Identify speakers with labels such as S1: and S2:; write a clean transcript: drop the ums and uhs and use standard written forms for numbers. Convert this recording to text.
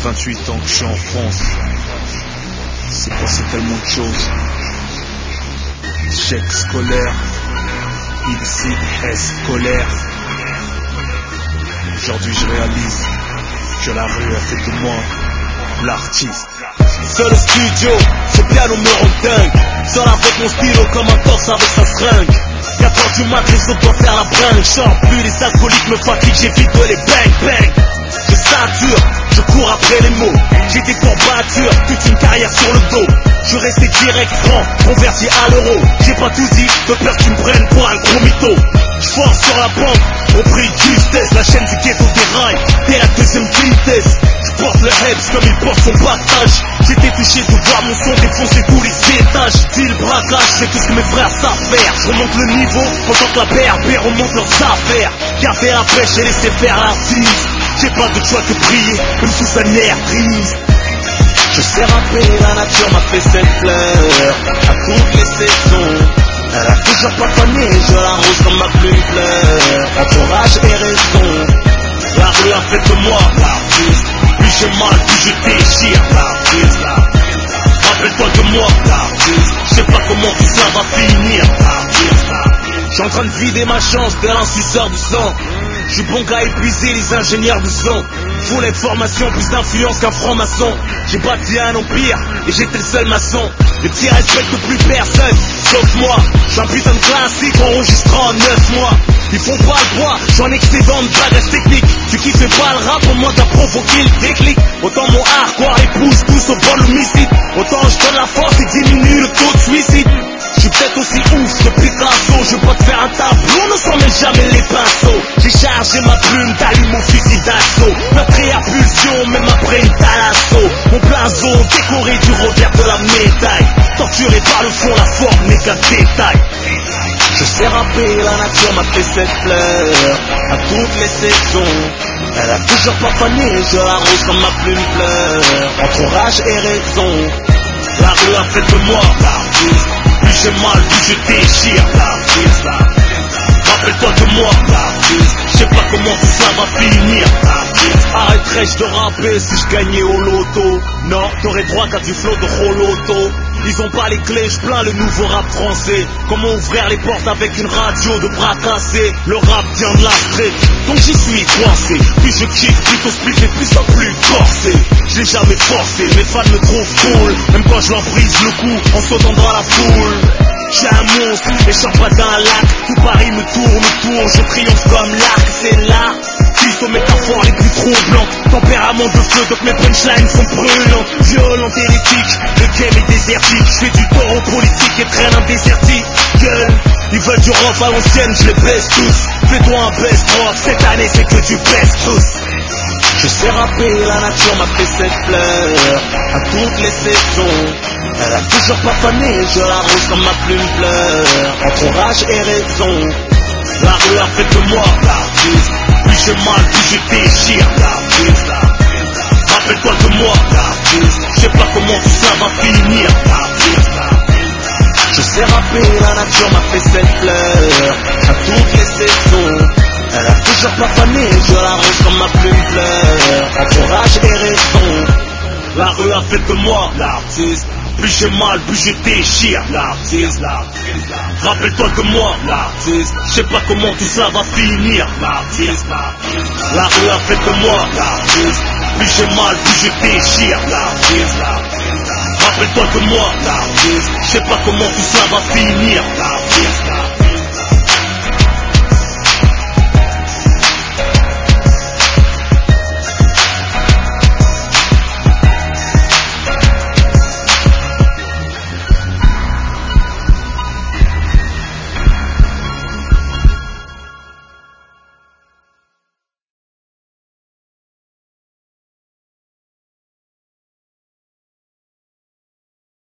S1: 28 ans que je suis en France. C'est passé tellement de choses. Échec scolaire, illicite, colère. Aujourd'hui je réalise que la rue a fait de moi l'artiste.
S2: Sur le studio, ce piano me rend dingue. Sors avec mon stylo comme un torse avec sa seringue. 4 heures du mat, les autres doivent faire la bringue. J'sors plus, les alcooliques me fatiguent, j'évite de les bang bang. Je sature, je cours après les mots. J'ai des courbatures, toute une carrière sur le dos. Je restais direct franc, converti à l'euro. J'ai pas tout dit, de peur que tu me prennes pour un gros mytho. J'force sur la banque, au prix de justesse. La chaîne du ghetto déraille, t'es la deuxième vitesse. Porte le Hebs comme il porte son battage. J'étais touché de voir mon son défoncer tous les étages. Dis le braquage, c'est tout ce que mes frères savent faire. Je remonte le niveau pendant que la BRB remonte leurs affaires. Garder la pêche et laisser faire l'artiste. J'ai pas de choix que prier, même sous sa nerf triste. Je sais rapper, la nature m'a fait cette fleur à toutes les saisons. Elle a toujours pas fané, je l'arrose comme ma plume pleure. Entourage et raison, la rue a fait de moi l'artiste. Plus j'ai mal, plus je déchire l'artiste. Rappelle-toi de moi l'artiste. Je sais pas comment tout ça va finir l'artiste. J'suis en train de vider ma chance tel un suceur du sang. J'suis bon qu'à épuiser les ingénieurs du son. Full information, plus d'influence qu'un franc-maçon. J'ai bâti un empire et j'étais le seul maçon. Les petits respectent plus personne, sauf moi. J'suis un putain de classique enregistrant en 9 mois. Ils font pas le poids, j'en excédent de bagage technique. Tu kiffais pas le rap, au moins t'as provoqué le déclic. Autant mon hardcore les pousse tous au bol homicide. Autant je donne la force et diminue le taux de suicide. J'suis peut-être aussi ouf que Picasso. Je veux pas te faire un tableau, ne s'en mêle jamais les pinceaux. J'ai chargé ma plume, d'allume au fusil d'assaut. Meurtrier à pulsion, même après une talasso. Mon blason décoré du revers de la médaille. Torturé par le fond, la forme n'est qu'un détail. Je sais rapper, la nature m'a fait cette fleur à toutes les saisons. Elle a toujours pas fané, je l'arrose comme ma plume pleure. Entourage et raison, la rue a fait de moi l'artiste. Plus j'ai mal, plus je déchire l'artiste. Rappelle-toi de moi l'artiste. Je sais pas comment tout ça va finir l'artiste. Arrêterais-je de rapper si je gagnais au loto? Non, t'aurais droit qu'à du flow de Roloto. Ils ont pas les clés, je plains le nouveau rap français. Comment ouvrir les portes avec une radio de bras cassés? Le rap vient de la street, donc j'y suis coincé. Plus je kiffe, plus au split et plus en plus corsé. Je l'ai jamais forcé, mes fans me trouvent cool. Même quand je leur brise le cou en sautant dans la foule. J'ai un monstre, et j'en pas d'un lac. Tout Paris me tourne autour, je triomphe comme l'arc, c'est là. Fils aux métaphores les plus troublantes. Tempérament de feu, donc mes punchlines sont brûlantes. Violentes et éthiques, le game est désertique. Je fais du taureau politique et traîne un désertique. Gueule, ils veulent du rock à l'ancienne, je les baisse tous. Fais-toi un best rock, cette année c'est que du best tous. Je sais rapper, la nature m'a fait cette fleur à toutes les saisons. Elle a toujours pas fané, je l'arrose comme ma plume pleure. Entourage et raison, la rue a fait de moi l'artiste. Plus j'ai mal, plus je déchire l'artiste. Rappelle-toi de moi l'artiste. Je sais pas comment tout ça va finir l'artiste. Je sais rapper, la nature m'a fait cette fleur à toutes les saisons. Elle a toujours pas fané, je l'arrose comme ma plume pleure. Entourage et raison, la rue a fait de moi l'artiste. Plus j'ai mal, plus je déchire l'artiste. Rappelle-toi de moi l'artiste. Je sais pas comment tout ça va finir l'artiste. La rue a fait de moi l'artiste. Plus j'ai mal, plus je déchire l'artiste. Rappelle-toi de moi l'artiste. Je sais pas comment tout ça va finir l'artiste.